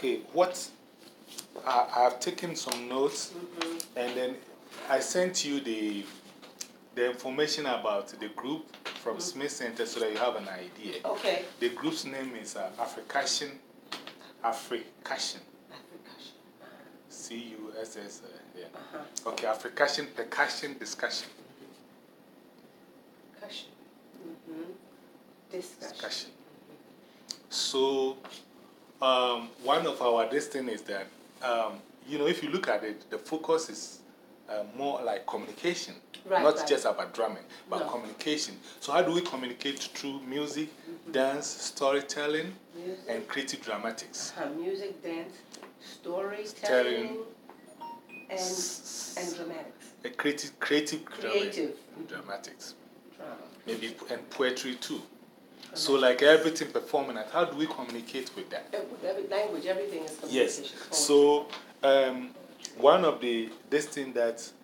Okay, what I have taken some notes and then I sent you the information about the group from Smith Center so that you have an idea. Okay. The group's name is Africussion. CUSS. Yeah. Okay, Africussion Percussion Discussion. Discussion. So, one of our destiny is that, you know, if you look at it, the focus is more like communication. Not just about drumming, but communication. So, how do we communicate through music, dance, storytelling, and creative dramatics? Music, dance, storytelling, and dramatics. Creative dramatics. Drama. Maybe, and poetry too. So, like everything performing, how do we communicate with that? With every language, everything is communication. Yes. So, one of this thing that's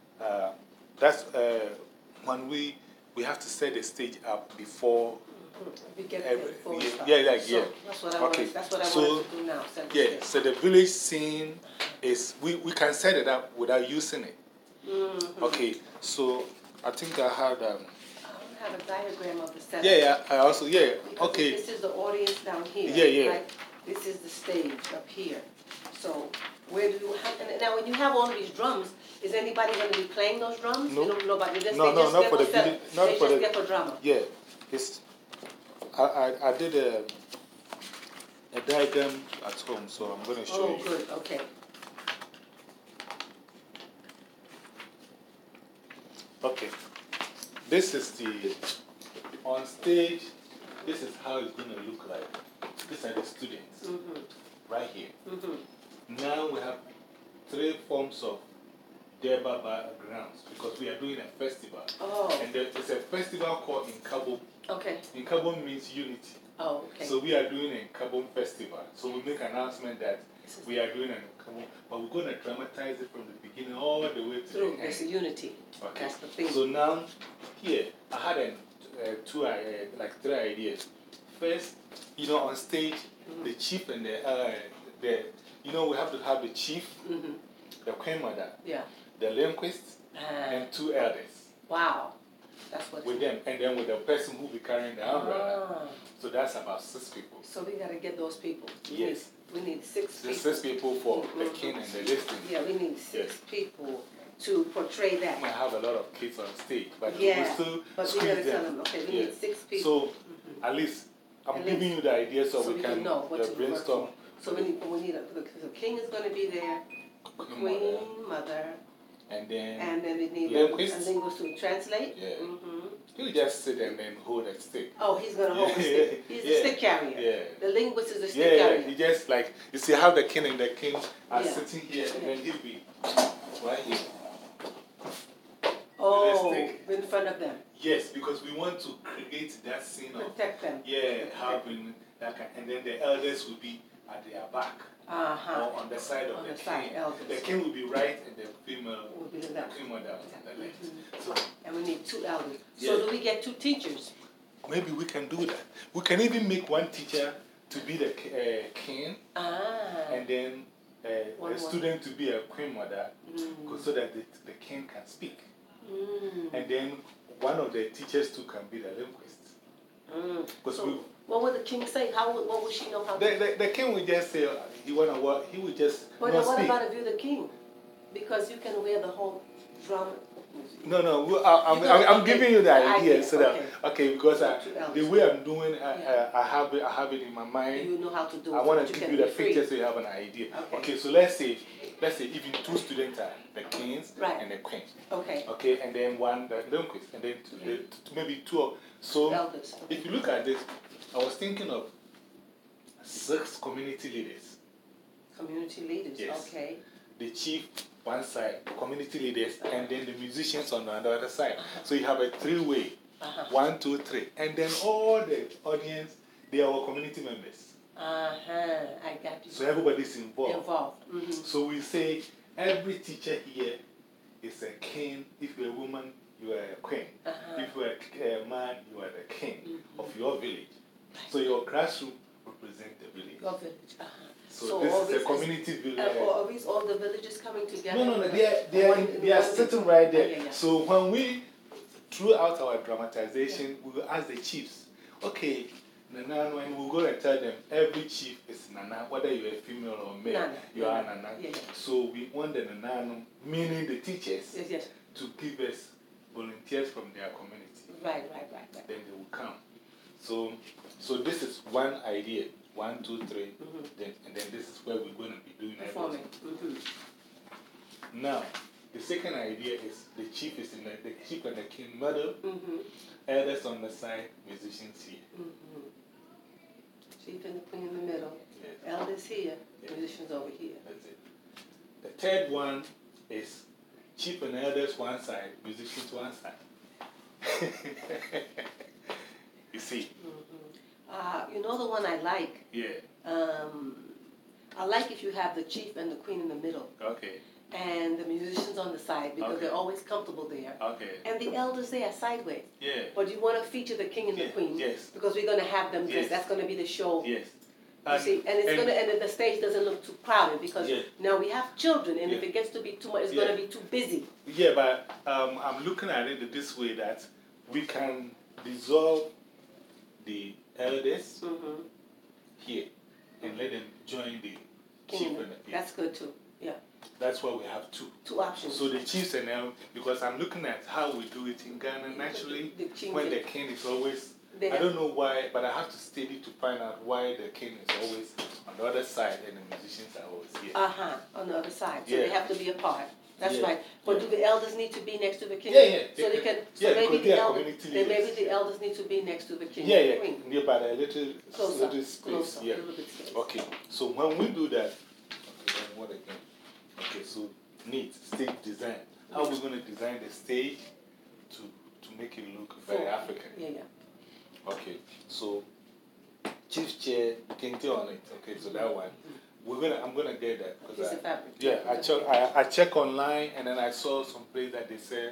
when we have to set the stage up before. We get That's what I want to do now. So the village scene is, we can set it up without using it. Okay, so I think I had. I have a diagram of the setup. I also, okay. This is the audience down here. Right? This is the stage up here. So, where do you have, and now when you have all of these drums, is anybody going to be playing those drums? No. Nobody. Not for the video. They just get for drama. Yeah. I did a diagram at home, so I'm going to show you. Oh, good. Okay. Okay. This is on stage, this is how it's going to look like. These are the students, right here. Now we have 3 forms of Deba backgrounds because we are doing a festival. And it's a festival called Nkabom. Okay. Nkabom means unity. Oh, okay. So we are doing a Nkabom festival. So we make an announcement that we are doing an Nkabom, but we're going to dramatize it from the beginning all the way to the end. There's unity. Okay. That's the thing. So now, here, I had 3 ideas. First, you know, on stage, the chief and you know, we have to have the chief, the queen mother, the linguist, and 2 elders. Wow. That's what with them, and then with the person who will be carrying the umbrella. So that's about 6 people. So we got to get those people. Yes. We need 6 people. 6 people for the king and the listening. Yeah, we need 6 people to portray that. We might have a lot of kids on stage, but we still but we got to tell them, okay, we need 6 people. So at least I'm giving you the idea so we can know what to brainstorm. So we need the king is going to be there, queen mother. And then we need a linguist to translate. Yeah. He'll just sit and then hold a stick. Oh, he's going to hold a stick. He's the stick carrier. Yeah. The linguist is the stick carrier. He just like, you see how the king and the king are sitting here and then he'll be right here. Oh, in front of them. Yes, because we want to create that scene of. Protect them. Yeah, having that kind. And then the elders will be at their back. Or on the side of the king. The king will be right and the female will be the left. On the left. So, and we need 2 elders. So do we get 2 teachers? Maybe we can do that. We can even make 1 teacher to be the king. And then a student to be a queen mother so that the king can speak. And then one of the teachers too can be the linguist. So what would the king say? What would she know how to do? The king would just say, he want to work, he would just. But what about if you're the king? Because you can wear the whole drum. No, I'm giving you the idea. So that, because the way I'm doing it, I have it in my mind. You know how to do it. I want to give you the picture so you have an idea. Okay, so let's say even 2 students are the kings and the queens. Okay, and then 1 the linguist, and then maybe 2. So if you look at this, I was thinking of 6 community leaders. Community leaders, yes. Okay. The chief one side, community leaders, and then the musicians on the other side. So you have a 3-way. 1, 2, 3. And then all the audience, they are all community members. I got you. So everybody's involved. So we say every teacher here is a king. If you're a woman, you are a queen. If you are a man, you are the king of your village. So your classroom represents the village. Your village. So this is a community village. Are these all the villages coming together? No, they are sitting right there. So when we, throughout our dramatization, we will ask the chiefs, okay, Nana, when we go and tell them, every chief is Nana, whether you're a female or male, Nana. you are Nana. So we want the Nana, meaning the teachers, to give us volunteers from their community. Right. Then they will come. So this is one idea. 1, 2, 3. And then this is where we're going to be doing everything. Now, the second idea is the chief is in the chief and the king middle, elders on the side, musicians here. Chief and the queen in the middle, elders here, musicians over here. That's it. The third one is chief and elders one side, musicians one side. You see? You know the one I like? Yeah. I like if you have the chief and the queen in the middle. Okay. And the musicians on the side because they're always comfortable there. Okay. And the elders there sideways. Yeah. But you want to feature the king and the queen. Yes. Because we're going to have them dressed. That's going to be the show. Yes. You see, and it's going to, and the stage doesn't look too crowded because now we have children, and if it gets to be too much, it's going to be too busy. Yeah, but I'm looking at it this way that we can dissolve the elders here and let them join the chief and the king. That's good too. Yeah. That's why we have two. Two options. So the chiefs and them, because I'm looking at how we do it in Ghana naturally, when the king is always, I don't know why, but I have to study to find out why the king is always on the other side and the musicians are always here. On the other side. So they have to be apart. That's right. But do the elders need to be next to the king? Yeah. So they can. So maybe the elders need to be next to the king. Yeah. Near by a little space. Yeah. Okay. So when we do that, okay, then what again? Okay. So neat stage design. How are we going to design the stage to make it look very African? Yeah. Okay. So chief chair, king on it. Okay. So that one. I'm gonna get that because I check online and then I saw some place that they say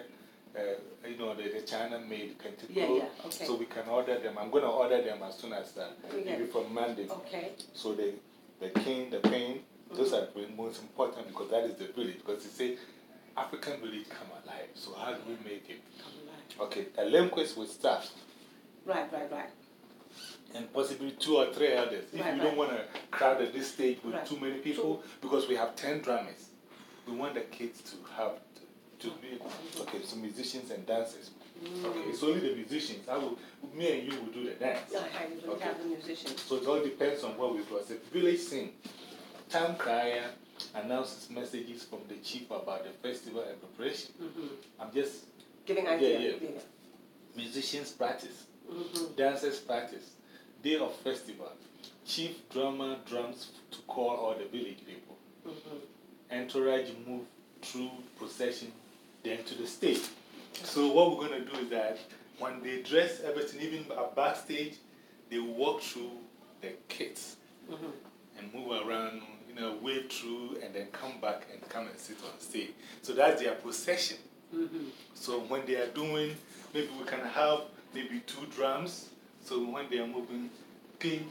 the China made Kentico. Okay. So we can order them. I'm gonna order them as soon as maybe from Monday. Okay. So the king, the queen, those are the most important because that is the village. Because they say African village come alive. So how do we make it? Okay. A lemquist with staff. Right. And possibly 2 or 3 elders. If you don't want to crowd this stage with too many people, because we have 10 drummers, we want the kids to have to be some musicians and dancers. Okay, it's only the musicians. Me and you will do the dance. We have the musicians. So it all depends on what we do. As a village sing, town crier announces messages from the chief about the festival and preparation. I'm just giving ideas. Yeah. Musicians practice, dancers practice. Day of festival, chief drummer drums to call all the village people. Entourage move through procession, then to the stage. So what we're going to do is that when they dress everything, even backstage, they walk through the kits and move around, wave through, and then come back and come and sit on stage. So that's their procession. So when they are doing, maybe we can have maybe 2 drums. So when they are moving, king,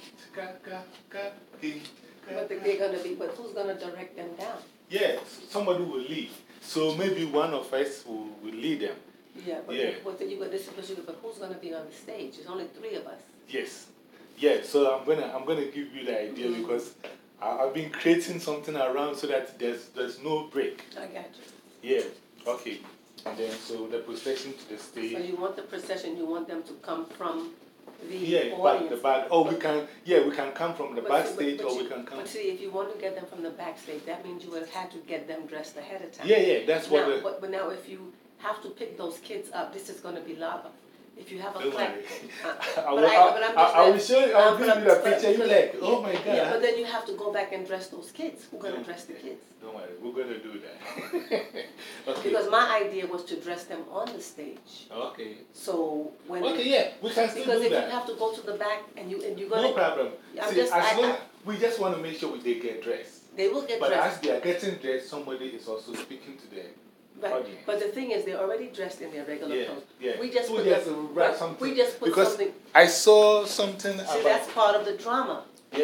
king. But they're going to be, but who's going to direct them down? Yeah, somebody will lead. So maybe one of us will lead them. Yeah, but but who's going to be on the stage? There's only 3 of us. Yes. Yeah, so I'm gonna give you the idea because I've been creating something around so that there's no break. I got you. Yeah, okay. And then so the procession to the stage. So you want the procession, you want them to come from the audience. The back. Oh, we can come from the backstage or we can come. But see, if you want to get them from the backstage, that means you would have had to get them dressed ahead of time. Yeah, that's what. But now if you have to pick those kids up, this is going to be lava. If you have a I will show you, I'll give you the picture. You're like, oh my God. Yeah, but then you have to go back and dress those kids. Who's going to dress the kids? Don't worry, we're going to do that. Okay. Because my idea was to dress them on the stage. Okay. So when we can still do that. Because if you have to go to the back and you're going to... No problem. We just want to make sure they get dressed. They will get dressed. But as they are getting dressed, somebody is also speaking to them. Right. But the thing is, they're already dressed in their regular clothes. Yeah. We just put something. I saw something See, that's part of the drama. Yeah.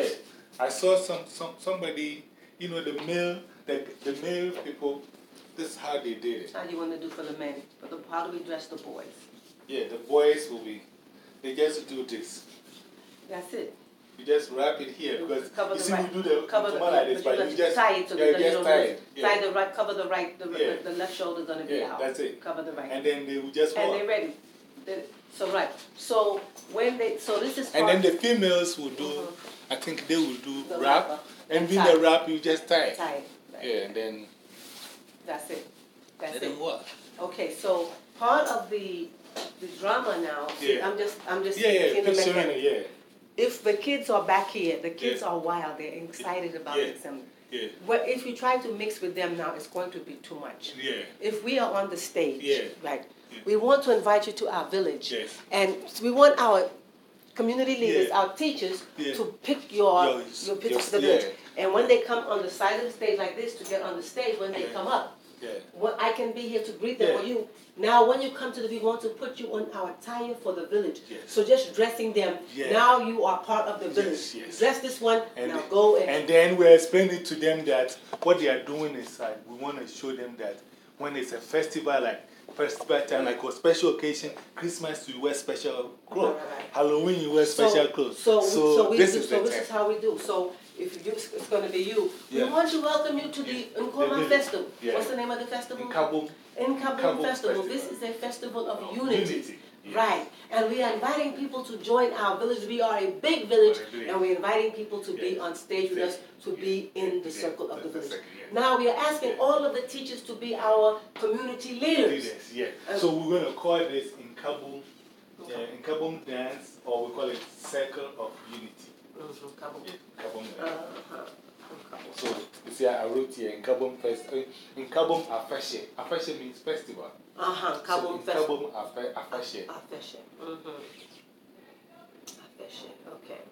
I saw somebody, you know, the male people, this is how they did it. How do you want to do for the men? How do we dress the boys? Yeah, the boys will be, they just do this. That's it. You just wrap it here because cover you the see right, we do the cover like this, but you just tie it so you just tie it. Tie the right, cover the right, the left shoulder is going to be out. That's it. Cover the right. And then they will just walk. And they're ready. So right. So when so this is. And then the females will do. I think they will do the wrap. And with the wrap, you just tie it. Tie it. Right. Yeah, and then. That's it. That's it. Let them work. Okay, so part of the drama now. Yeah. I'm just. Picturing it. Yeah. If the kids are back here, the kids are wild. They're excited about assembly. Yeah. Well, if you try to mix with them now, it's going to be too much. Yeah. If we are on the stage, right, yeah. we want to invite you to our village. Yes. And we want our community leaders, our teachers, to pick your pictures for the village. And when they come on the side of the stage like this, to get on the stage, when they come up, well, I can be here to greet them for you. Now, when you come to we want to put you on our attire for the village. Yes. So just dressing them, now you are part of the village. Yes. Dress this one, and now go and... And then we explain it to them that what they are doing is we want to show them that when it's a festival, like festival time, like a special occasion, Christmas you wear special clothes. Right. Halloween you wear special clothes. So this is how we do. So if you, it's going to be you. We want to welcome you to the Nkoma Festival. What's the name of the festival? Nkabum Festival. This is a festival of unity. Right. And we are inviting people to join our village. We are a big village, and we're inviting people to be on stage with us, to be in the circle of the village. Now we are asking all of the teachers to be our community leaders. So we're going to call this Nkabum dance, or we call it Circle of Unity. Nkabum dance. So, you see, I wrote here Nkabum Festival. Nkabum Afeshe. Afeshe means festival. Nkabum Festival. Nkabum Afeshe. Afeshe. Afeshe. Okay.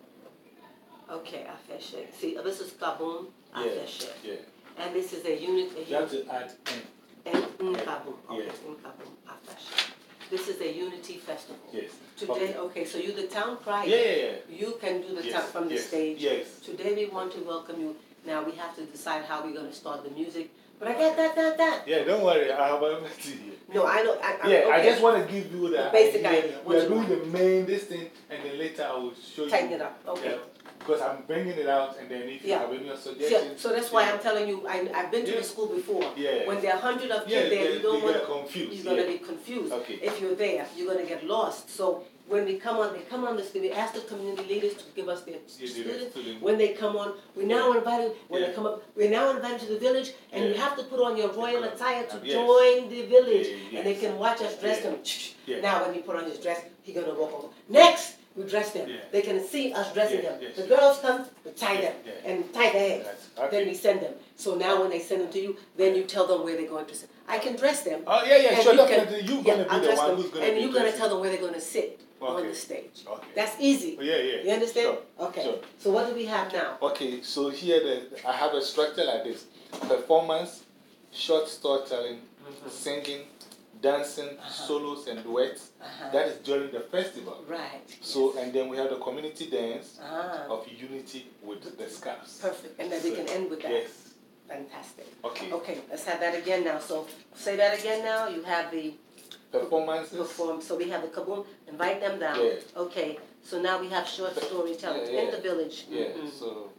Okay, Afeshe. See, this is Kabum Afeshe. Yeah. And this is a unit. You have to add N. Nkabum. Okay, Nkabum Afeshe. This is a unity festival. Yes. Today, okay, so you're the town crier. You can do the town from the stage. Yes. Today we want to welcome you. Now we have to decide how we're going to start the music. But I got that. Yeah, don't worry. I have everything here. No, I know. I just want to give you the basic idea. We are doing the main this thing, and then later I will show you. Tighten it up. Okay. Because I'm bringing it out, and then if you have any suggestions. So that's why I'm telling you, I've been to the school before. When there are 100 of kids there, you don't want to confuse. You're going to be confused. Okay. If you're there, you're going to get lost. So when we come on, they come on this. We ask the community leaders to give us their students. When they come on, we now invite them. When they come up, we're now invited to the village, and you have to put on your royal attire to join the village, and they can watch us dress them. Now, when he put on his dress, he's gonna walk over. Next, we dress them. They can see us dressing them. The girls come, we tie them and tie their hair. Then we send them. So now, when they send them to you, then you tell them where they're going to sit. I can dress them. Oh sure, definitely. You're gonna be the one who's gonna. And you're gonna tell them where they're gonna sit. On the stage. That's easy. You understand? Sure. Okay. Sure. So what do we have now? Okay, so here I have a structure like this: performance, short storytelling, singing, dancing, solos and duets. That is during the festival. Right. So and then we have the community dance of unity with the scarves. Perfect. And then we can end with that. Yes. Fantastic. Okay. Okay. Let's have that again now. So say that again now. You have the performances. So we have the Kabum, invite them down. Okay, so now we have short storytelling in the village. So.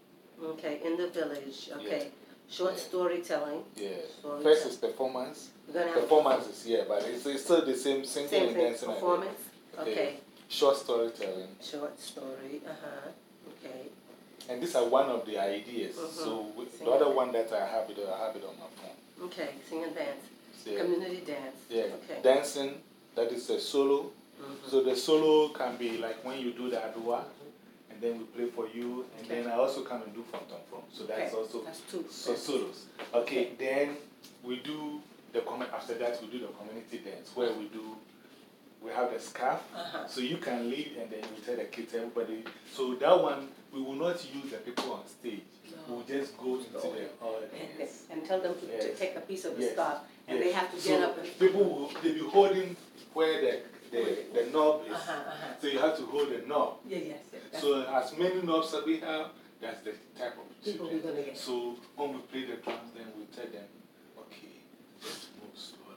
Okay, in the village. Okay, short storytelling. First is performance. Performances, but it's still the same singing and dancing. Performance. Okay. Short storytelling. Short story. Okay. And these are one of the ideas. So the other one that I have it on my phone. Okay, sing and dance. Community dance. Okay. Dancing, that is a solo. So the solo can be like when you do the adua, and then we play for you, and then I also come and do from. So that's also solos. Okay, then we do after that we do the community dance where we have the scarf, so you can lead and then you tell the kids, everybody. So that one, we will not use the people on stage. We'll just go into the audience. And tell them to take a piece of the scarf. And they have to get up and... People they'll be holding where the knob is. So you have to hold the knob. Yes. So as many knobs that we have, that's the type of people we're going to get. So when we play the drums, then we tell them, okay, let's move slowly.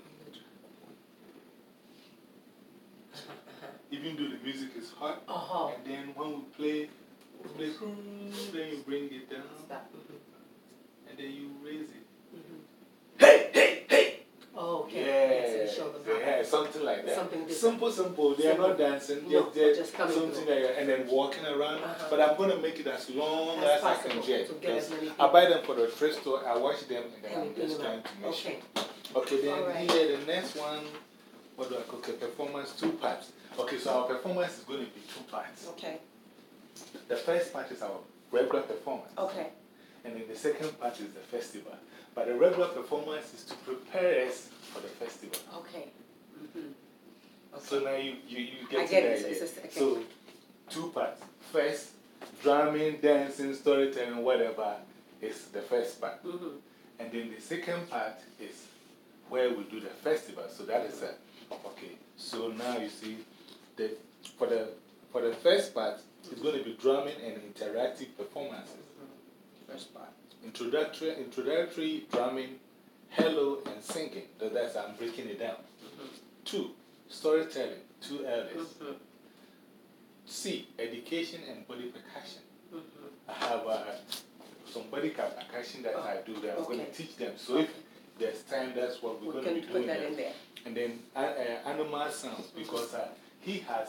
Even though the music is hot, and then when we play, then you bring it down, and then you raise it. Hey, hey, hey! Oh, okay. Yeah, so show them yeah, something like that. Something simple. They are not dancing, just something like that, and then walking around. But I'm going to make it as long as I can get. I buy them for the thrift store, I wash them, and then I'm just trying to make sure. Okay, then here, the next one, what do I call it? Performance, 2 parts. Okay, so our performance is going to be 2 parts. Okay. The first part is our regular performance. Okay. And then the second part is the festival. But the regular performance is to prepare us for the festival. Okay. Okay. So now you get I to get the it. idea. Okay. So 2 parts. First, drumming, dancing, storytelling, whatever is the first part. And then the second part is where we do the festival. So that is okay. So now you see, for the first part, it's going to be drumming and interactive performances. First part. Introductory drumming, hello, and singing. That's I'm breaking it down. 2, storytelling, 2 elders. C, education and body percussion. I have some body percussion that I do that I'm going to teach them. So if there's time, that's what we're going to be doing. In there. And then animal sounds, because he has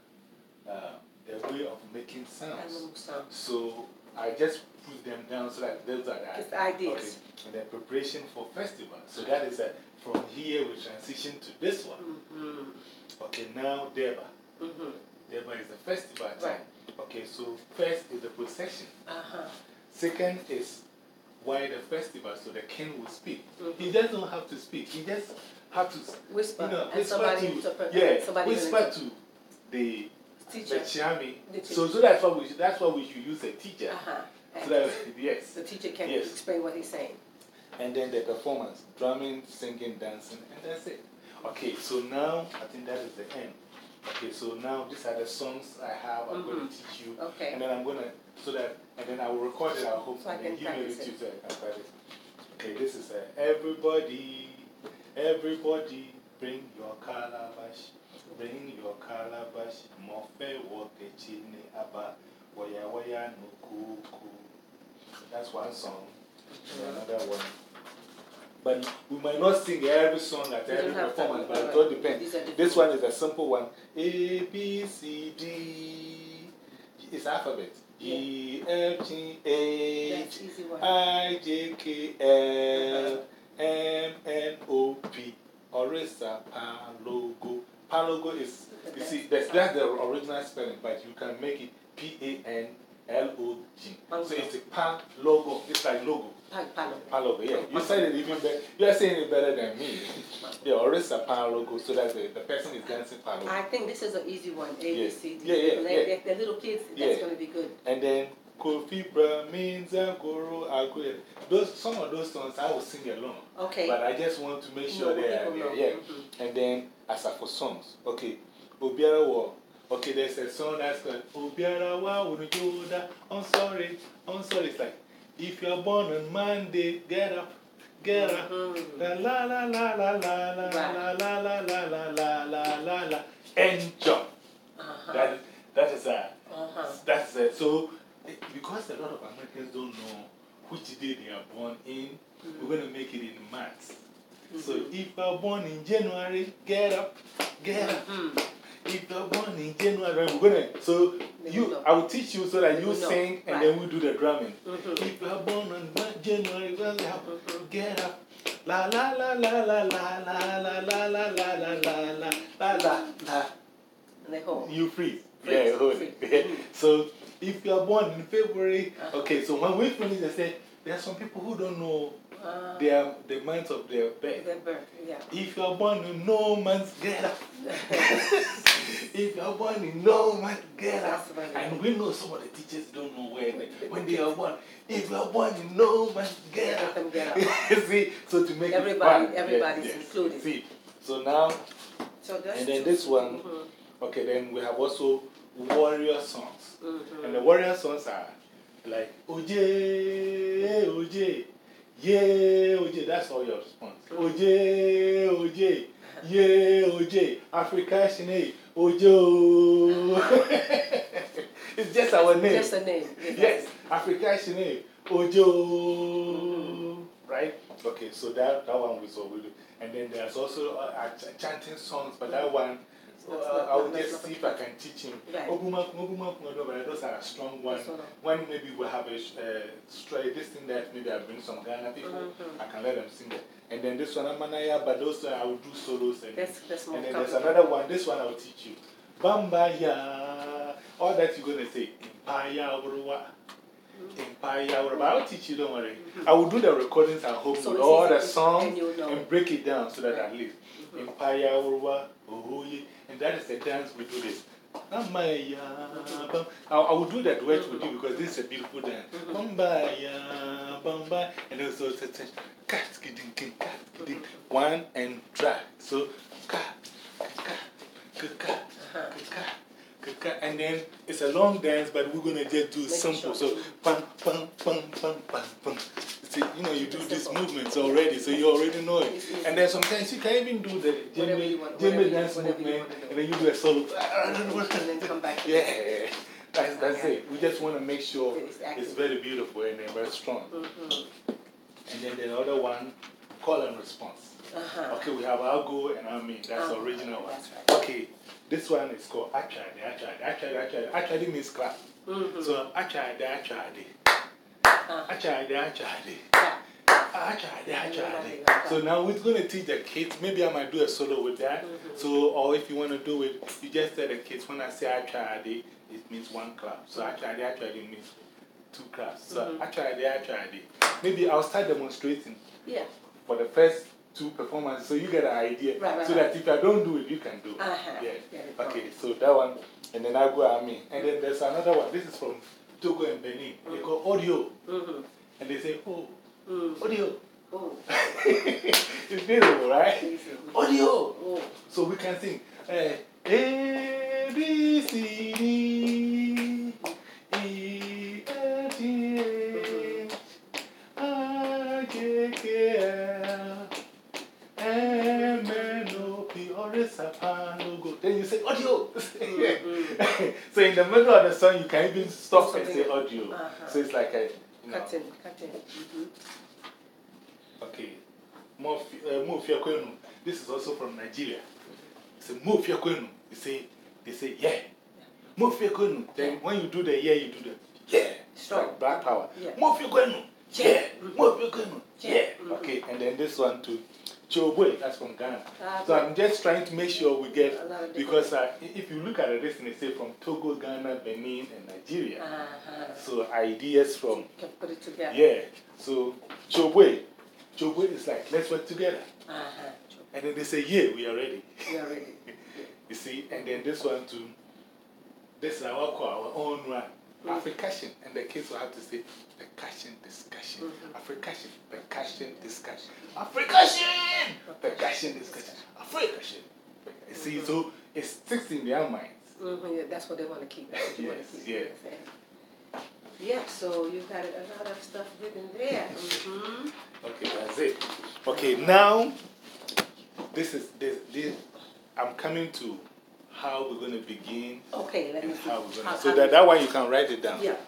a way of making sounds. So I just put them down so that those are the ideas. Okay. And then preparation for festival. So that is from here we transition to this one. Okay, now Deba. Deba is the festival time. Okay, so first is the procession. Second is why the festival, so the king will speak. He doesn't have to speak. He just have to whisper. Whisper to the teacher. The Chiami. So that's why we should use a teacher. So that, yes. The teacher can explain what he's saying. And then the performance, drumming, singing, dancing, and that's it. Okay, so now I think that is the end. Okay, so now these are the songs I have. I'm going to teach you. Okay. And then I'm going to, and then I will record it at home so and then email it to you so I can practice. Okay, this is everybody, bring your calabash. Bring your calabash. Mofe wokechine aba. Waya no kuku. That's one song. Another one. But we might not sing every song at every performance, but it all depends. This one is a simple one. A, B, C, D. It's alphabet. G, F, G, H, I, J, K, L, M, N, O, P. Orisa, Palogo. Palogo is, you see, that's the original spelling, but you can make it P-A-N-L-O-G. So it's a Palogo. It's like logo. Palogo, yeah. You said it even better. You are saying it better than me. Yeah, Orisa Palogo, so that the person is dancing Palogo. I think this is an easy one. A, B, C, D. Yeah. The little kids, that's going to be good. And then Kofi Brahmins and Guru Agwe. Some of those songs I will sing alone. Okay. But I just want to make sure they are there. Yeah. And then, as for songs, okay. Obiara War. Okay, there's a song that's called Obiara Wa Unujoda. I'm sorry. It's like, if you're born on Monday, get up. La la la la la la la la la la la la la la. And jump. That is that's it. So, because a lot of Americans don't know which day they are born in, we're going to make it in March. So, if you're born in January, get up. If you're born in January, we're going to. So, I will teach you so that you sing and then we do the drumming. If you're born on January, get up. La la la la la la la la la la la la la. You freeze. Yeah, hold it. So, if you are born in February, okay, so when we finish, they say, there are some people who don't know the months of their birth. If you are born in no months, get up. If you are born in no months, get up. And we know some of the teachers don't know when they are born. If you are born in no months, get up. See, so to make everybody's included. See, so now, and then this one, okay, then we have also warrior songs. And the warrior songs are like, Oje, Oje, yeah, Oje. That's all your response. Oje, Oje, yeah, Oje. Africa, Shine, Ojo. It's just our name. Just a name. Yes, Africa, Shine, Ojo. Right? Okay, so that one we saw. And then there's also chanting songs, but that one. I will just see if I can teach him. But those are a strong one. When maybe we'll have a stray, this thing that maybe I bring some Ghana people, I can let them sing it. And then this one, Manaya, but those I will do solos. And then there's another one, this one I will teach you. Bambaya, all that you're going to say, Impaya Uruwa. Impaya Uruwa. But I'll teach you, don't worry. I will do the recordings at home with all the songs and break it down so that at least. Impaya Uruwa, Uhuye. And that is the dance we do this. I will do that duet with you because this is a beautiful dance. And also, one and try. So, and then it's a long dance, but we're going to just do simple. So, pam, pam, pam, pam, pam, pam. See, you do these movements already, so you already know it. And then sometimes you can even do the Jamie dance movement, and then you do a solo. And then come back. Yeah, that's it. We just want to make sure it's very beautiful and very strong. And then the other one, call and response. Okay, we have I'll go and I mean. That's the original one. Okay, this one is called I tried. I tried means clap. So I tried. So now we're going to teach the kids. Maybe I might do a solo with that. So, or if you want to do it, you just tell the kids when I say I tried it, it means one clap. So I tried it means two claps. So I tried it. Maybe I'll start demonstrating for the first two performances so you get an idea. So that if I don't do it, you can do it. Yeah. Okay, so that one. And then I go at me. And then there's another one. This is from Togo and Benin. They call audio. And they say, oh, audio. It's beautiful, right? Audio. So we can sing A, B, C, D, E, F, G, H, I, J, K, L, M, N, O, P, R, S, P, go. Then you say audio. So in the middle of the song, you can even stop and say audio. So it's like a. Cutting. Okay. Mofia Kwenu. This is also from Nigeria. It's a Mofia Kwenu. They say, yeah. Mofia Kwenu. Then when you do the yeah, you do the yeah. It's like black power. Mofia Kwenu. Yeah. Mofia Kwenu. Yeah. Okay, and then this one too. Chobwe, that's from Ghana. So I'm just trying to make sure we get, because if you look at it, this they say from Togo, Ghana, Benin, and Nigeria. So ideas from. You can put it together. Yeah. So Chobwe is like, let's work together. And then they say, yeah, we are ready. We are ready. You see, and then this one too, this is our own one. Africation, and the kids will have to say percussion discussion. Africation, percussion discussion. Africation, percussion discussion. Africation. You see, so it sticks in their minds. That's what they want to keep. That's what Yeah, so you've got a lot of stuff written there. Okay, that's it. Okay, now this. I'm coming to how we're going to begin. Okay, let me see. So that one you can write it down. Yeah.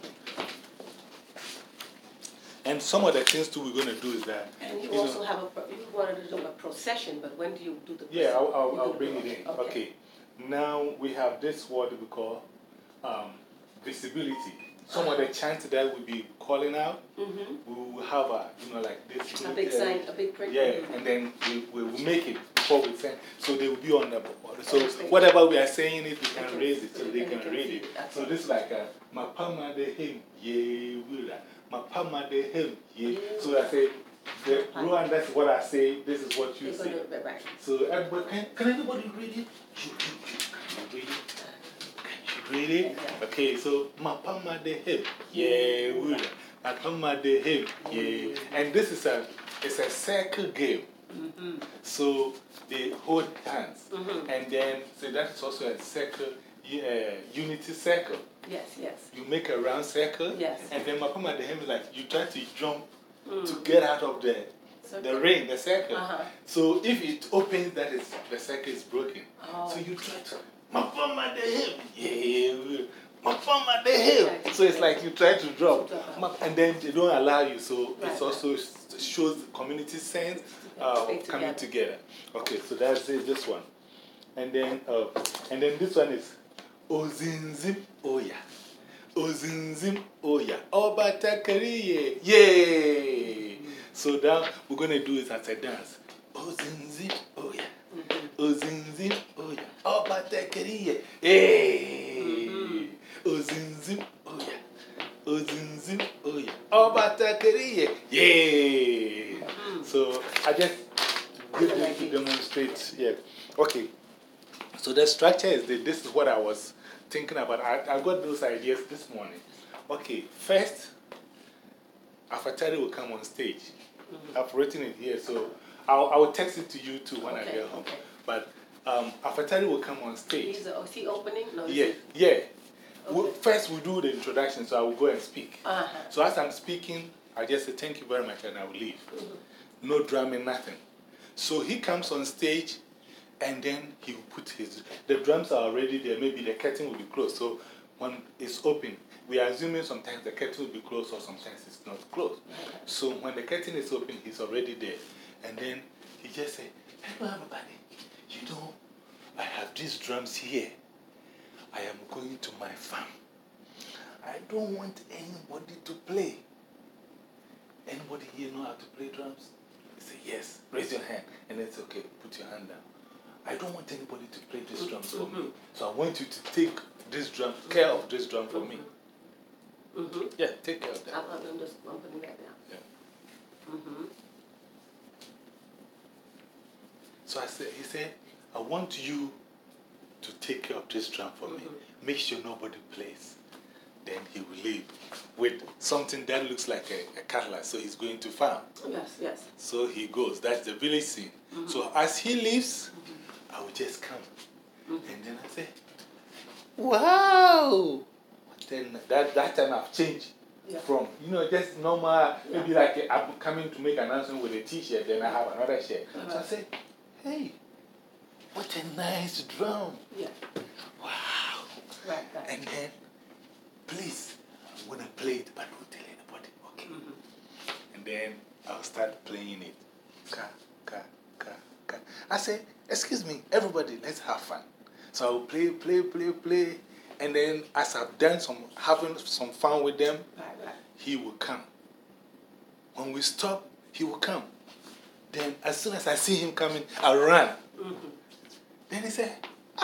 And some of the things too we're going to do is that. And you also have you wanted to do a procession, but when do you do the procession? Yeah, I'll bring it in. Okay. Now we have this word we call visibility. Some of the chants that we'll be calling out, we will have like this. A big sign, a big print. Yeah, and then we will make it before we send. So they will be on the board. So whatever we are saying, if we can raise it so they can read it. So this is like Mapama de him, ye willa. Mapama de him, ye. So I say, Rowan, that's what I say, this is what you say. So everybody, can anybody read it? Read it? Read it? Okay, so Mapama de him, yeah, willa. Mapama de him, yeah. And this is it's a circle game. So they hold hands. And then, so that's also a circle, unity circle. Yes, yes. You make a round circle. Yes. And then Mapama at the end is like, you try to jump to get out of the ring, the circle. So if it opens, that is, the circle is broken. Oh. So you try to, Mapama the hip. Yeah. Mapama the hip. So it's like you try to drop. And then they don't allow you. So it also shows community sense coming together. Okay, so that's it, this one. And then this one is Ozinzim Oya. Ozinzim Oya. Obata Kariye. Yay! So now we're going to do it as a dance. Ozinzim Oya. Ozinzim Oya. Obata Kariye. Yay! Ozinzim Oya. Ozinzim Oya. Obata Kariye. Yay! So I just give you to demonstrate. Yeah. Okay. So the structure is this is what I was thinking about. I got those ideas this morning. Okay, first, Afatari will come on stage. I've written it here, so I will text it to you too when I get home. But Afatari will come on stage. Is he opening? No, yeah, yeah. First, we'll do the introduction, so I will go and speak. So as I'm speaking, I just say thank you very much and I will leave. No drumming, nothing. So he comes on stage. And then he will put the drums are already there, maybe the curtain will be closed. So when it's open, we are assuming sometimes the curtain will be closed or sometimes it's not closed. So when the curtain is open, he's already there. And then he just said, hello everybody, you know, I have these drums here. I am going to my farm. I don't want anybody to play. Anybody here know how to play drums? He said, yes, raise your hand. And it's okay, put your hand down. I don't want anybody to play this drums for me. So I want you to take this drum, care of this drum for me. Yeah, take care of that. I'm putting that down. Yeah. So he said, I want you to take care of this drum for me. Make sure nobody plays. Then he will leave with something that looks like a cutlass. So he's going to farm. Yes, yes. So he goes. That's the village scene. So as he leaves, I will just come. And then I say, wow! Then that time I've changed from, you know, just normal, maybe like I'm coming to make an announcement with a t-shirt, then I have another shirt. So I say, hey, what a nice drum. Yeah. Wow. Right. And then, please, I'm going to play it, but don't tell anybody, okay? And then I'll start playing it. Ka, ka, ka, ka. I say, excuse me, everybody, let's have fun. So I'll play. And then as I've done having some fun with them, he will come. When we stop, he will come. Then as soon as I see him coming, I'll run. Then he said,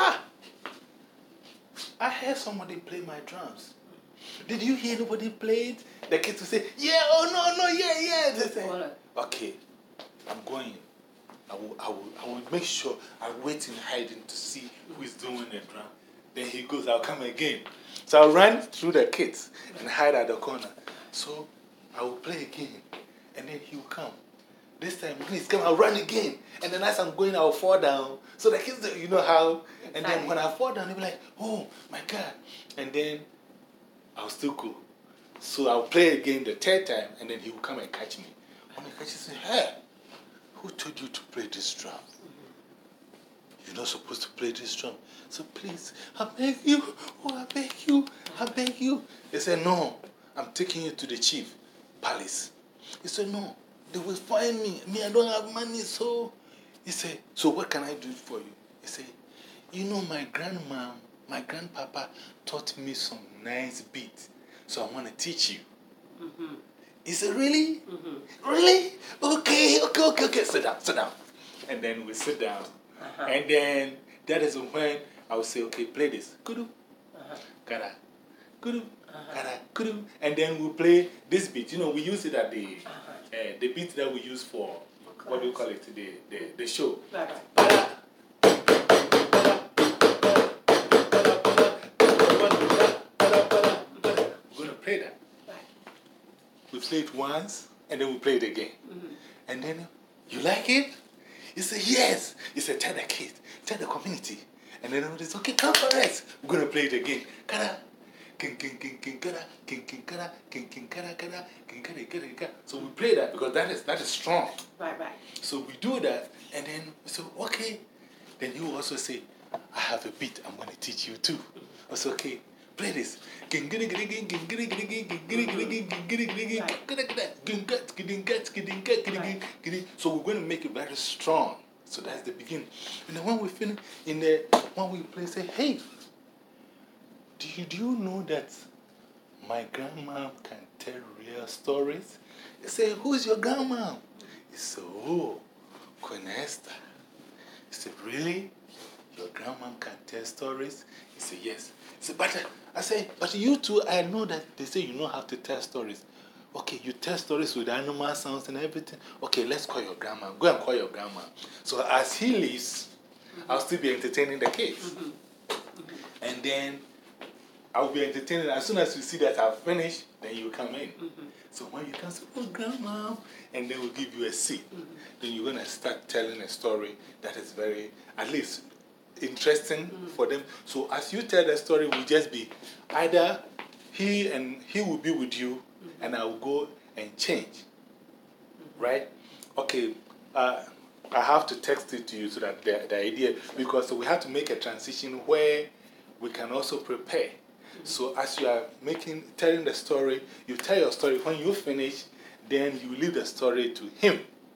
I heard somebody play my drums. Did you hear anybody play it? The kids will say, yeah, oh no, yeah. They say, okay, I'm going. I will make sure I wait in hiding to see who is doing the drum. Then he goes, I'll come again. So I'll run through the kids and hide at the corner. So I will play again. And then he will come. This time, please come, I'll run again. And then as I'm going, I'll fall down. So the kids, you know how. And then when I fall down, they'll be like, oh my God. And then I'll still go. So I'll play again the third time. And then he will come and catch me. When he catches me, hey, who told you to play this drum? You're not supposed to play this drum. So please, I beg you. Oh, I beg you. I beg you. They said, no, I'm taking you to the chief palace. He said, no, they will find me. I don't have money. So he said, so what can I do for you? He said, you know, my grandpapa taught me some nice beats. So I want to teach you. He said, really? Really? Okay. Sit down. And then we sit down. And then that is when I will say, okay, play this. Kudu. Kada. Kudu. Kada. Kudu. And then we'll play this beat. You know, we use it at the beat that we use for, what do you call it, the show. We're going to play that. We play it once, and then we play it again. And then, you like it? He said, yes. He said, tell the kids, tell the community. And then it's okay, come for us. We're going to play it again. Kada, So we play that because that is strong. Right, right. So we do that, and then we say, okay. Then you also say, I have a beat, I'm going to teach you too. I say, okay, play this. So we're going to make it very strong. So that's the beginning. And then when we finish, when we play, say, hey, do you know that my grandma can tell real stories? They say, who's your grandma? He said, oh, Queen Esther. He said, really? Your grandma can tell stories? He said, yes. He said, but you too, I know that they say you know how to tell stories. Okay, you tell stories with animal sounds and everything. Okay, let's call your grandma. Go and call your grandma. So as he leaves, I'll still be entertaining the kids. And then I'll be entertaining. As soon as you see that I've finished, then you come in. So when you come, say, oh, grandma, and then we'll give you a seat. Then you're going to start telling a story that is very, at least, interesting for them. So as you tell the story, will just be either he will be with you, and I will go and change. Right? Okay, I have to text it to you so that the idea, because we have to make a transition where we can also prepare. So as you are telling the story, you tell your story. When you finish, then you leave the story to him.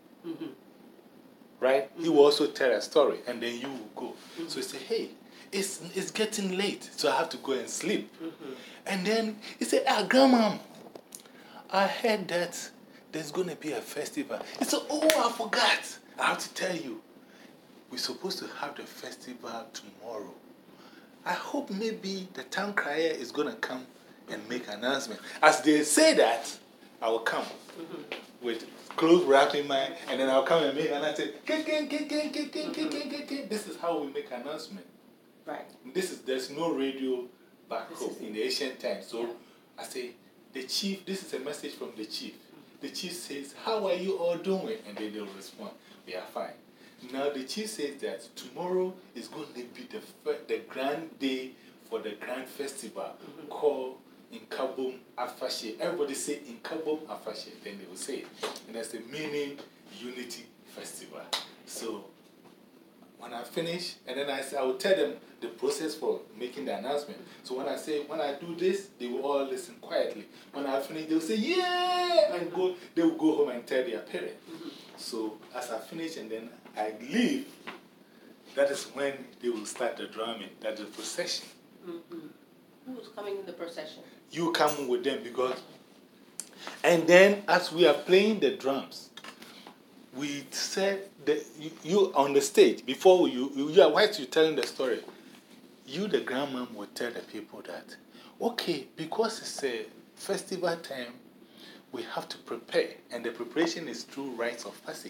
Right? He will also tell a story, and then you will go. So you say, hey, it's getting late, so I have to go and sleep. And then he said, Grandma, I heard that there's going to be a festival. He said, oh, I forgot. I have to tell you. We're supposed to have the festival tomorrow. I hope maybe the town crier is going to come and make an announcement. As they say that, I will come with clothes wrapped in mine, and then I'll come and make an announcement. This is how we make an announcement. Right. There's no radio back home in the ancient times. So I say, the chief, this is a message from the chief. The chief says, how are you all doing? And then they'll respond, we are fine. Now the chief says that tomorrow is going to be the grand day for the grand festival called Inkabom Afashe. Everybody say Inkabom Afashe, then they will say it. And that's the meaning Unity Festival. So when I finish, and then I will tell them the process for making the announcement. So when I do this, they will all listen quietly. When I finish, they will say, yeah! And they will go home and tell their parents. So as I finish and then I leave, that is when they will start the drumming. That's the procession. Who's coming in the procession? You come with them because. And then as we are playing the drums, we said that you on the stage, before whilst you're telling the story, you, the grandmom, will tell the people that, okay, because it's a festival time, we have to prepare. And the preparation is through rites of passage.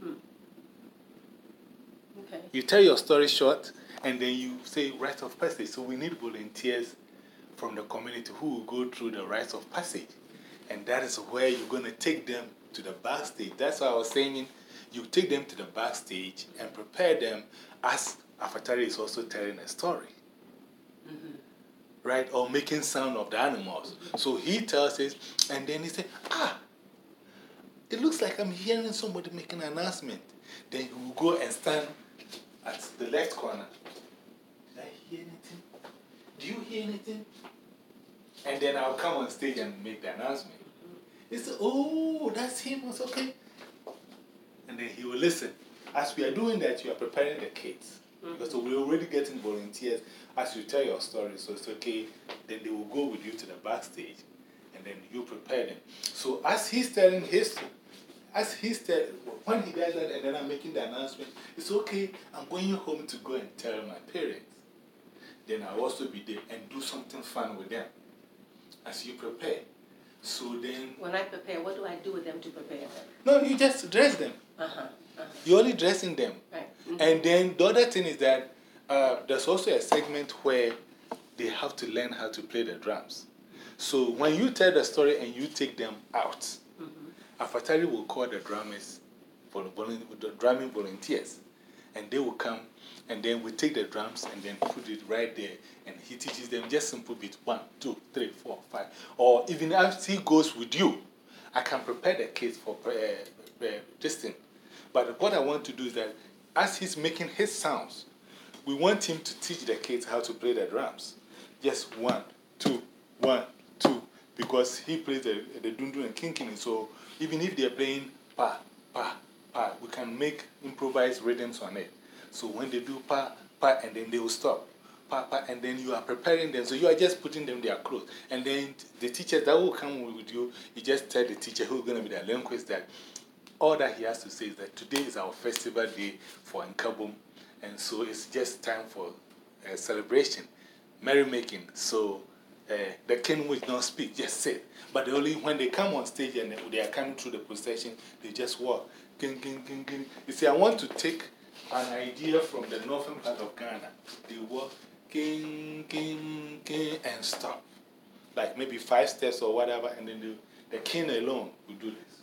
Okay. You tell your story short, and then you say rites of passage. So we need volunteers from the community who will go through the rites of passage. And that is where you're going to take them to the backstage. That's why I was saying you take them to the backstage and prepare them as Afatari is also telling a story. Right? Or making sound of the animals. So he tells us, and then he says, it looks like I'm hearing somebody making an announcement. Then he will go and stand at the left corner. Did I hear anything? Do you hear anything? And then I'll come on stage and make the announcement. He said, oh, that's him. It's okay. And then he will listen. As we are doing that, you are preparing the kids. Because we're already getting volunteers as you tell your story. So it's okay. Then they will go with you to the backstage. And then you prepare them. So as he's telling his story, when he does that and then I'm making the announcement, it's okay, I'm going home to go and tell my parents. Then I'll also be there and do something fun with them as you prepare. So then. When I prepare, what do I do with them to prepare them? No, you just dress them. You're only dressing them. Right. And then the other thing is that there's also a segment where they have to learn how to play the drums. So when you tell the story and you take them out, Afatari will call the drummers, the drumming volunteers. and they will come, and then we take the drums and then put it right there, and he teaches them just simple beats 1, 2, 3, 4, 5. Or even as he goes with you, I can prepare the kids for this thing. But what I want to do is that as he's making his sounds, we want him to teach the kids how to play the drums. Just 1, 2, 1, 2, because he plays the dundu and kinkini. So even if they're playing pa, pa, pa, we can make improvised rhythms on it. So when they do pa, pa, and then they will stop. Pa, pa, and then you are preparing them. So you are just putting them their clothes. And then the teachers that will come with you, you just tell the teacher who's going to be the linguist that all that he has to say is that today is our festival day for Nkabom. And so it's just time for a celebration, merrymaking. So the king will not speak, just sit. But only when they come on stage and they are coming through the procession, they just walk. King, king, king, king. You see, I want to take an idea from the northern part of Ghana. They walk, king, king, king, and stop. Like maybe 5 steps or whatever, and then the king alone will do this.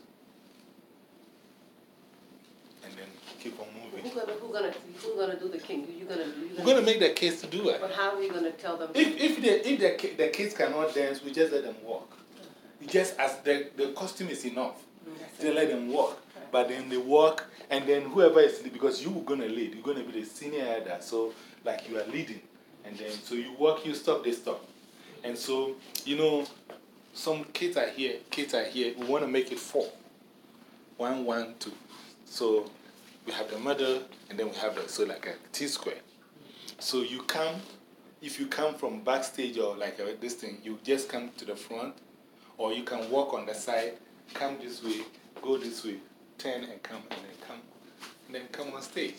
And then keep on moving. Who's gonna do the king? We're going to make the kids to do it. But how are we going to tell them? If the kids cannot dance, we just let them walk. We just, as the costume is enough, they let them walk. But then they walk, and then whoever is, because you're going to lead, you're going to be the senior elder, so like you are leading. And then, so you walk, you stop, they stop. And so, you know, some kids are here, we want to make it 4. 1, 1, 2. So we have the middle, and then we have so like a T-square. So you come, if you come from backstage or like this thing, you just come to the front, or you can walk on the side, come this way, go this way, turn and come, and then come on stage.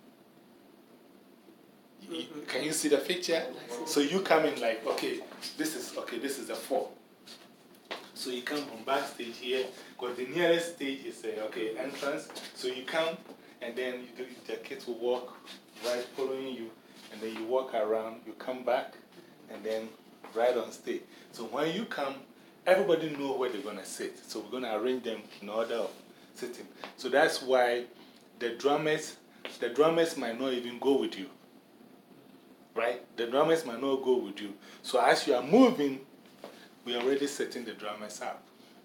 Can you see the picture? So you come in like, okay, this is a 4. So you come from backstage here, because the nearest stage is entrance. So you come, and then the kids will walk right following you, and then you walk around, you come back, and then right on stage. So when you come, everybody knows where they're going to sit. So we're going to arrange them in order of sitting. So that's why the drummers might not even go with you. Right? The drummers might not go with you. So as you are moving, we are already setting the drummers up.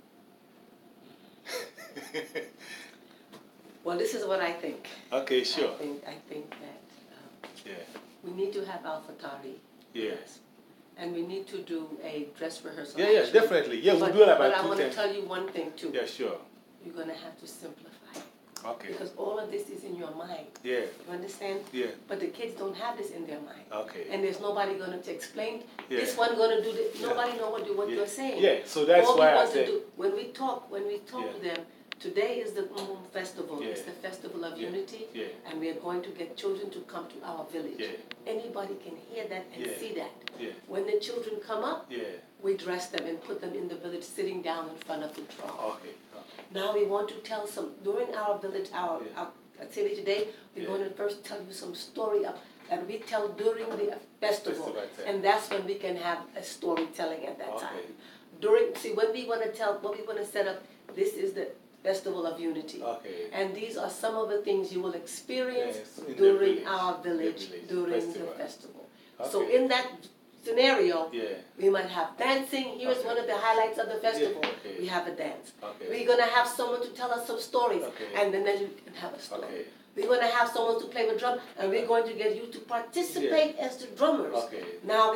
Well, this is what I think. Okay, sure. I think that we need to have Alphatari. Yes. And we need to do a dress rehearsal. Yeah, definitely. Yeah, we'll do it about 2 But I want to tell you one thing, too. Yeah, sure. You're going to have to simplify. Okay. Because all of this is in your mind. Yeah. You understand? Yeah. But the kids don't have this in their mind. Okay. And there's nobody going to explain. Yeah. This one going to do this. Nobody know what you're saying. Yeah, so that's all why we I want said. to do, when we talk to them, today is the festival. Yeah. It's the Festival of Unity. Yeah. And we are going to get children to come to our village. Yeah. Anybody can hear that and see that. Yeah. When the children come up, we dress them and put them in the village sitting down in front of the drum. Okay. Now we want to tell during our village, our activity today, we're going to first tell you some story that we tell during the festival. And that's when we can have a storytelling at that time. When we want to tell, what we want to set up, this is the Festival of Unity. Okay. And these are some of the things you will experience during our village, during the festival. Okay. So in that scenario, we might have dancing. Here's one of the highlights of the festival. We have a dance. We're going to have someone to tell us some stories, and then you can have a story. We're going to have someone to play the drum, and we're going to get you to participate as the drummers. Now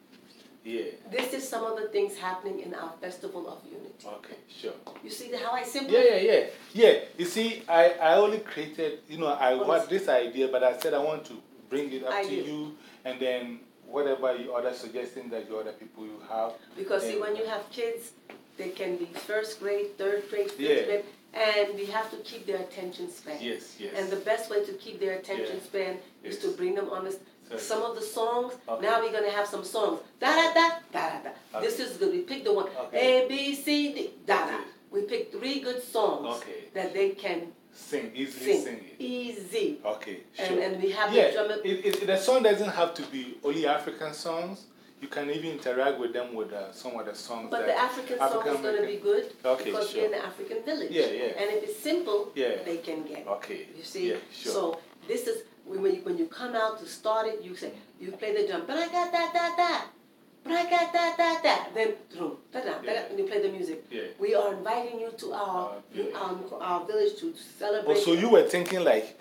this is some of the things happening in our Festival of Unity. Okay, sure. You see how I simplify? Yeah. You see, I only created, I want this idea, but I said I want to bring it up to you, and then whatever other suggestions that your other people you have. Because see, when you have kids, they can be 1st grade, 3rd grade, 5th grade, and we have to keep their attention span. Yes. And the best way to keep their attention span is to bring them on some of the songs. Now we're going to have some songs. Da-da-da. This is good. We pick the one. A, B, C, D. Da-da. We pick 3 good songs that they can easily sing it. Easy. Okay, sure. And we have the drummer. The song doesn't have to be only African songs. You can even interact with them with some of the songs. But the African song is going to be good because we're in the African village. Yeah. And if it's simple, they can get it. Okay. You see? Yeah, sure. So this is when you come out to start it, you say, you play the drum, but I got that. But I got that. Then, and you play the music. Yeah. We are inviting you to our village to celebrate. Oh, so you were thinking like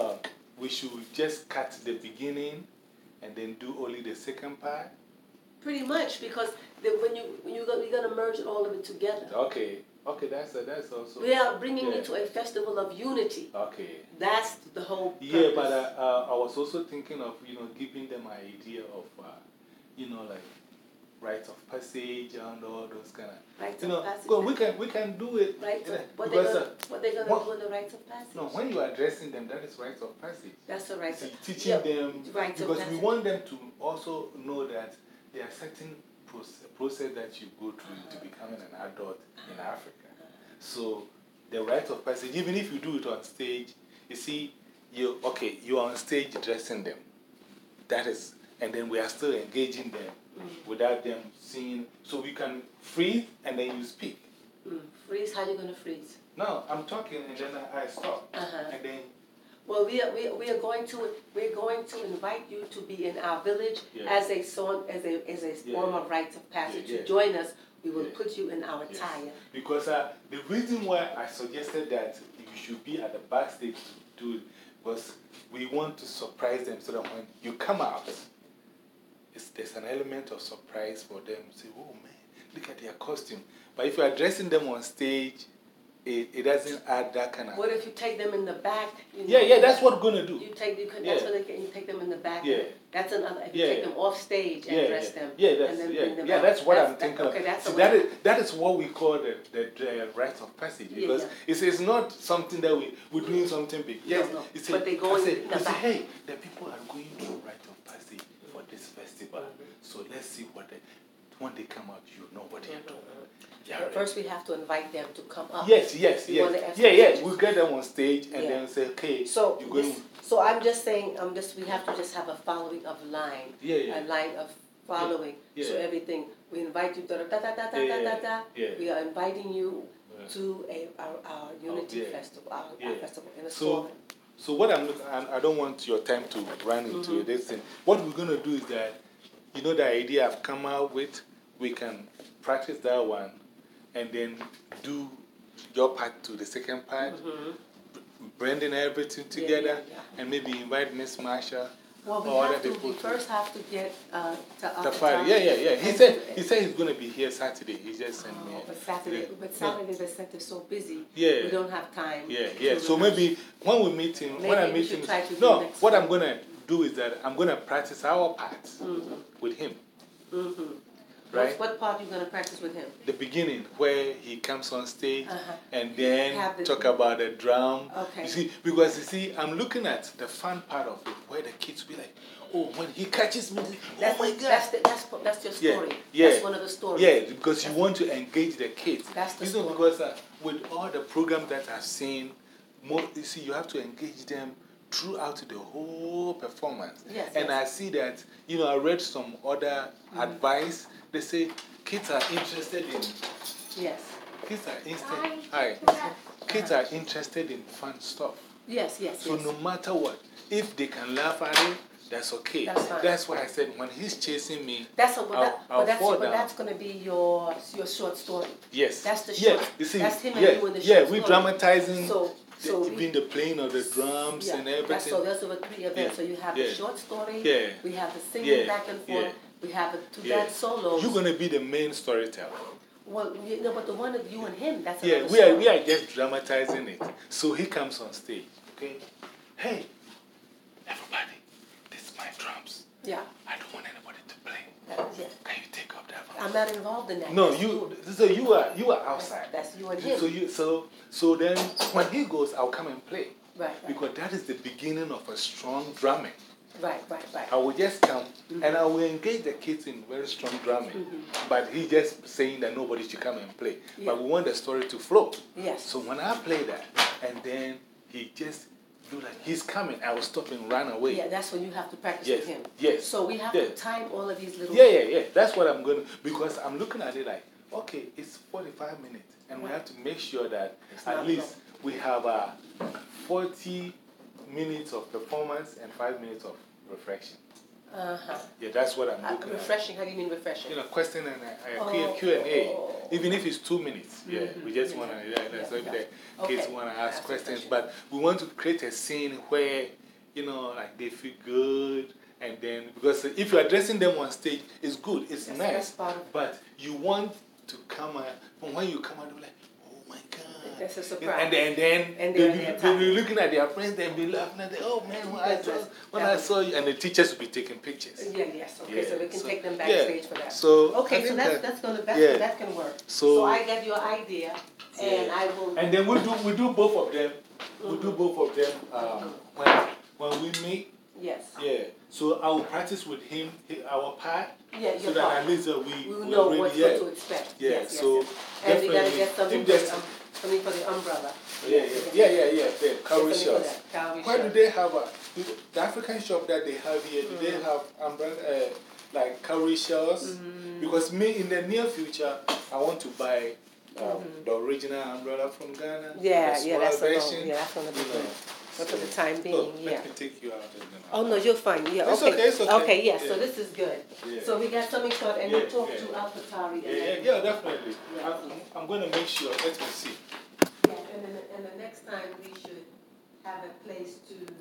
we should just cut the beginning and then do only the second part? Pretty much, because when you're gonna merge all of it together. Okay, that's also. We are bringing you to a festival of unity. Okay. That's the whole purpose. Yeah, but I was also thinking of giving them an idea of like rites of passage and all those kind of rites of passage. We can do it. What they're gonna do in the rites of passage? No, when you are addressing them, that is rites of passage. That's the rites of teaching them because we want them to also know that there are certain process that you go through to becoming an adult in Africa. So the rite of passage, even if you do it on stage, you see, you're on stage dressing them. That is, and then we are still engaging them without them seeing. So we can freeze and then you speak. Freeze? How are you going to freeze? No, I'm talking and then I stop. And then. Well, we're going to invite you to be in our village as a form of rites of passage. To join us, we will put you in our attire. Because the reason why I suggested that you should be at the backstage to do it was we want to surprise them so that when you come out, there's an element of surprise for them. Say, oh man, look at their costume. But if you are dressing them on stage, it doesn't add that kind of. What if you take them in the back? That's what we're going to do. That's what you take them in the back. That's another. If you take them off stage and dress them. That's what I'm thinking of. That is what we call the rite of passage. Because it's not something that we're doing something big. But they go in the back. Hey, the people are going to rite of passage for this festival. So let's see when they come out, you know what they're doing. First, we have to invite them to come up. Yes. We'll get them on stage and then say, okay, so I'm just saying, we have to just have a following of line. A line of following. So everything, we invite you to we are inviting you to our Unity Festival, our festival in the store. So what I don't want your time to run into this thing. What we're going to do is that, the idea I've come out with, we can practice that one and then do your part to the second part, blending everything together, and maybe invite Miss Marsha. Well, we first have to get the party. He said he's going to be here Saturday. He just sent me. But Saturday the set is so busy. We don't have time. So maybe when we meet him, when I meet him, what I'm going to do is that I'm going to practice our parts with him. Right? What part are you going to practice with him? The beginning, where he comes on stage and then talk about the drum. Okay. Because I'm looking at the fun part of it, where the kids will be like, oh, when he catches me, oh my God. That's your story. That's one of the stories. Because you want to engage the kids. That's the story. Because with all the programs that I've seen, you have to engage them throughout the whole performance. I see that, I read some other advice. They say kids are interested in. Kids are interested in fun stuff. So no matter what, if they can laugh at it, that's okay. That's why I said when he's chasing me, I'll fall down. But that's going to be your short story. Yes. That's the short. You see, that's him and you in the short story. We're dramatizing. So even the playing of the drums and everything. So there's over 3 events. So you have the short story, we have the singing back and forth, we have the 2 dance solos. You're going to be the main storyteller. Well, but the one of you and him, that's we are just dramatizing it. So he comes on stage, okay? Hey, everybody, this is my drums. I don't want anybody to play. Can you take up that one? I'm not involved in that. No, you are outside. That's you and him. So then when he goes, I'll come and play. Right. Because that is the beginning of a strong drumming. Right. I will just come and I will engage the kids in very strong drumming. But he's just saying that nobody should come and play. But we want the story to flow. So when I play that, and then he just do like he's coming, I will stop and run away. That's when you have to practice with him. So we have to time all of these little. That's what I'm going to, because I'm looking at it like, okay, it's 45 minutes, and we have to make sure that at least we have 40 minutes of performance and 5 minutes of reflection. Uh-huh. Yeah, that's what I'm looking refreshing, how do you mean refreshing? You know, question and Q&A. Even if it's 2 minutes. Yeah, we just want to, so if the kids want to ask questions. But we want to create a scene where, you know, like they feel good. And then, because if you're addressing them on stage, it's good, it's nice. But you want to come out, when you come out, you're like, oh my God. That's a surprise. And then they'll be looking at their friends, they'll be laughing at them, oh man, when I saw you. And the teachers will be taking pictures. Yes, okay, so we can take them backstage for that. So okay, so that's going to, that can work. So I get your idea, and I will. And then we do both of them. We do both of them when we meet. Yes. Yeah. So I will practice with him our part. Yeah, so that at least we will know what to expect. Yeah. Yes, so and we gotta get something for the umbrella. Yeah. The cowrie shells. Where do they have the African shop that they have here? Do they have umbrella like cowrie shells? Because in the near future, I want to buy the original umbrella from Ghana. Yeah, that's version. That's going to be good. But for the time being, let me take you out. Oh, no, you're fine. Yeah, it's okay. It's okay. Okay, yes, so this is good. Yeah. So we got something short, and we'll talk to Alphatari. Yeah, definitely. I'm going to make sure. Let me see. Yeah, and the next time we should have a place to